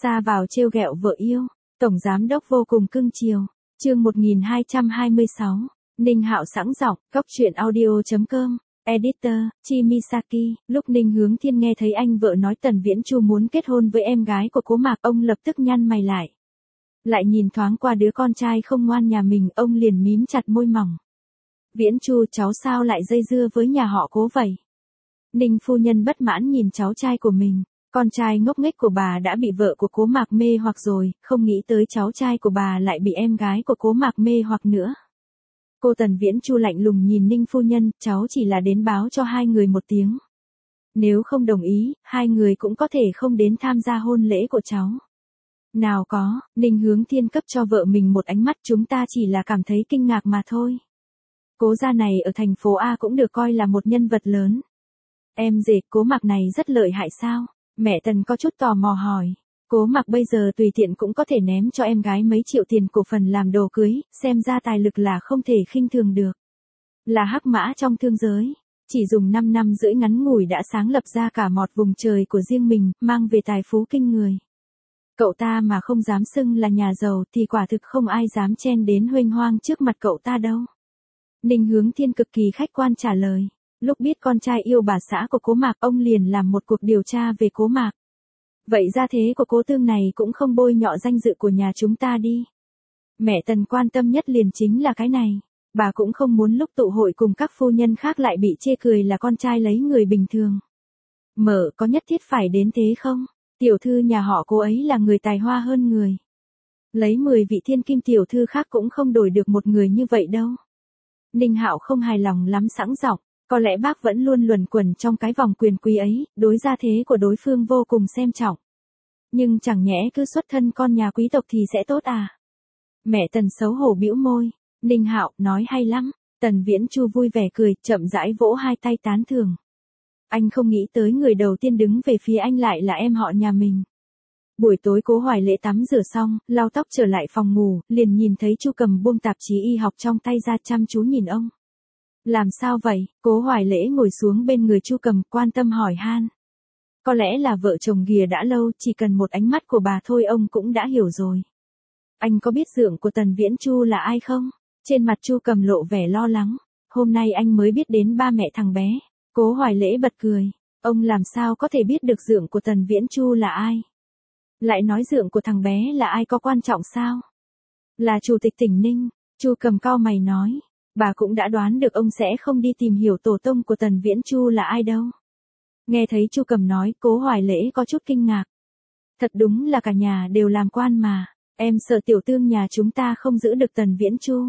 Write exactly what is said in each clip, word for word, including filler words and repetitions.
Xa vào trêu ghẹo vợ yêu, tổng giám đốc vô cùng cưng chiều. Chương một nghìn hai trăm hai mươi sáu, Ninh Hạo sẵn giọng, góc truyện audio chấm com, Editor, Chimisaki. Lúc Ninh Hướng Thiên nghe thấy anh vợ nói Tần Viễn Chu muốn kết hôn với em gái của Cố Mạc, ông lập tức nhăn mày lại. Lại nhìn thoáng qua đứa con trai không ngoan nhà mình, ông liền mím chặt môi mỏng. Viễn Chu, cháu sao lại dây dưa với nhà họ Cố vậy? Ninh phu nhân bất mãn nhìn cháu trai của mình. Con trai ngốc nghếch của bà đã bị vợ của Cố Mạc mê hoặc rồi, không nghĩ tới cháu trai của bà lại bị em gái của Cố Mạc mê hoặc nữa. Cô Tần Viễn Chu lạnh lùng nhìn Ninh phu nhân, cháu chỉ là đến báo cho hai người một tiếng. Nếu không đồng ý, hai người cũng có thể không đến tham gia hôn lễ của cháu. Nào có, Ninh Hướng Thiên cấp cho vợ mình một ánh mắt, chúng ta chỉ là cảm thấy kinh ngạc mà thôi. Cố gia này ở thành phố A cũng được coi là một nhân vật lớn. Em rể Cố Mạc này rất lợi hại sao? Mẹ Tần có chút tò mò hỏi. Cố Mạc bây giờ tùy tiện cũng có thể ném cho em gái mấy triệu tiền cổ phần làm đồ cưới, xem ra tài lực là không thể khinh thường được. Là hắc mã trong thương giới. Chỉ dùng năm năm rưỡi ngắn ngủi đã sáng lập ra cả một vùng trời của riêng mình, mang về tài phú kinh người. Cậu ta mà không dám xưng là nhà giàu thì quả thực không ai dám chen đến huênh hoang trước mặt cậu ta đâu. Ninh Hướng Thiên cực kỳ khách quan trả lời. Lúc biết con trai yêu bà xã của Cố Mạc, ông liền làm một cuộc điều tra về Cố Mạc. Vậy ra thế của Cố Tương này cũng không bôi nhọ danh dự của nhà chúng ta đi. Mẹ Tần quan tâm nhất liền chính là cái này. Bà cũng không muốn lúc tụ hội cùng các phu nhân khác lại bị chê cười là con trai lấy người bình thường. Mở có nhất thiết phải đến thế không? Tiểu thư nhà họ Cố ấy là người tài hoa hơn người. Lấy mười vị thiên kim tiểu thư khác cũng không đổi được một người như vậy đâu. Ninh Hạo không hài lòng lắm sẵn giọng. Có lẽ bác vẫn luôn luẩn quẩn trong cái vòng quyền quý ấy, đối gia thế của đối phương vô cùng xem trọng. Nhưng chẳng nhẽ cứ xuất thân con nhà quý tộc thì sẽ tốt à? Mẹ Tần xấu hổ bĩu môi. Ninh Hạo nói hay lắm. Tần Viễn Chu vui vẻ cười, chậm rãi vỗ hai tay tán thưởng. Anh không nghĩ tới người đầu tiên đứng về phía anh lại là em họ nhà mình. Buổi tối Cố Hoài Lễ tắm rửa xong, lau tóc trở lại phòng ngủ, liền nhìn thấy Chu Cầm buông tạp chí y học trong tay ra chăm chú nhìn ông. Làm sao vậy? Cố Hoài Lễ ngồi xuống bên người Chu Cầm, quan tâm hỏi han. Có lẽ là vợ chồng ghìa đã lâu, chỉ cần một ánh mắt của bà thôi ông cũng đã hiểu rồi. Anh có biết dượng của Tần Viễn Chu là ai không? Trên mặt Chu Cầm lộ vẻ lo lắng. Hôm nay anh mới biết đến ba mẹ thằng bé. Cố Hoài Lễ bật cười. Ông làm sao có thể biết được dượng của Tần Viễn Chu là ai? Lại nói dượng của thằng bé là ai có quan trọng sao? Là chủ tịch tỉnh Ninh. Chu Cầm cau mày nói. Bà cũng đã đoán được ông sẽ không đi tìm hiểu tổ tông của Tần Viễn Chu là ai đâu. Nghe thấy Chu Cầm nói, Cố Hoài Lễ có chút kinh ngạc. Thật đúng là cả nhà đều làm quan mà. Em sợ tiểu tương nhà chúng ta không giữ được Tần Viễn Chu.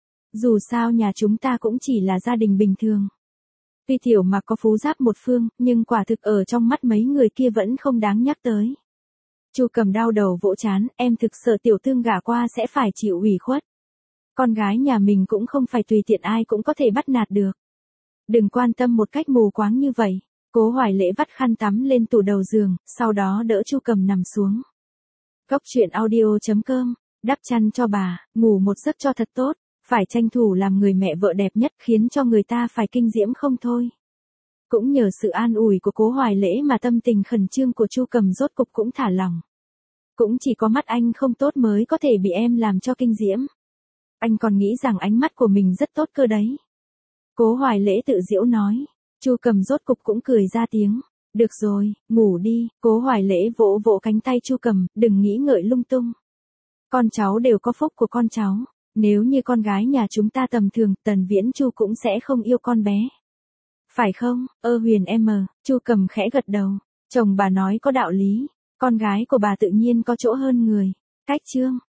Dù sao nhà chúng ta cũng chỉ là gia đình bình thường. Tuy tiểu mà có phú giáp một phương, nhưng quả thực ở trong mắt mấy người kia vẫn không đáng nhắc tới. Chu Cầm đau đầu vỗ chán, em thực sợ tiểu tương gả qua sẽ phải chịu ủy khuất. Con gái nhà mình cũng không phải tùy tiện ai cũng có thể bắt nạt được. Đừng quan tâm một cách mù quáng như vậy. Cố Hoài Lễ vắt khăn tắm lên tủ đầu giường, sau đó đỡ Chu Cầm nằm xuống. Góc truyện audio chấm com, đắp chăn cho bà, ngủ một giấc cho thật tốt, phải tranh thủ làm người mẹ vợ đẹp nhất khiến cho người ta phải kinh diễm không thôi. Cũng nhờ sự an ủi của Cố Hoài Lễ mà tâm tình khẩn trương của Chu Cầm rốt cục cũng thả lỏng. Cũng chỉ có mắt anh không tốt mới có thể bị em làm cho kinh diễm. Anh còn nghĩ rằng ánh mắt của mình rất tốt cơ đấy. Cố Hoài Lễ tự giễu nói. Chu Cầm rốt cục cũng cười ra tiếng. Được rồi, ngủ đi. Cố Hoài Lễ vỗ vỗ cánh tay Chu Cầm, đừng nghĩ ngợi lung tung. Con cháu đều có phúc của con cháu. Nếu như con gái nhà chúng ta tầm thường, Tần Viễn Chu cũng sẽ không yêu con bé. Phải không, ơ Huyền em mờ, Chu Cầm khẽ gật đầu. Chồng bà nói có đạo lý. Con gái của bà tự nhiên có chỗ hơn người. Cách chương.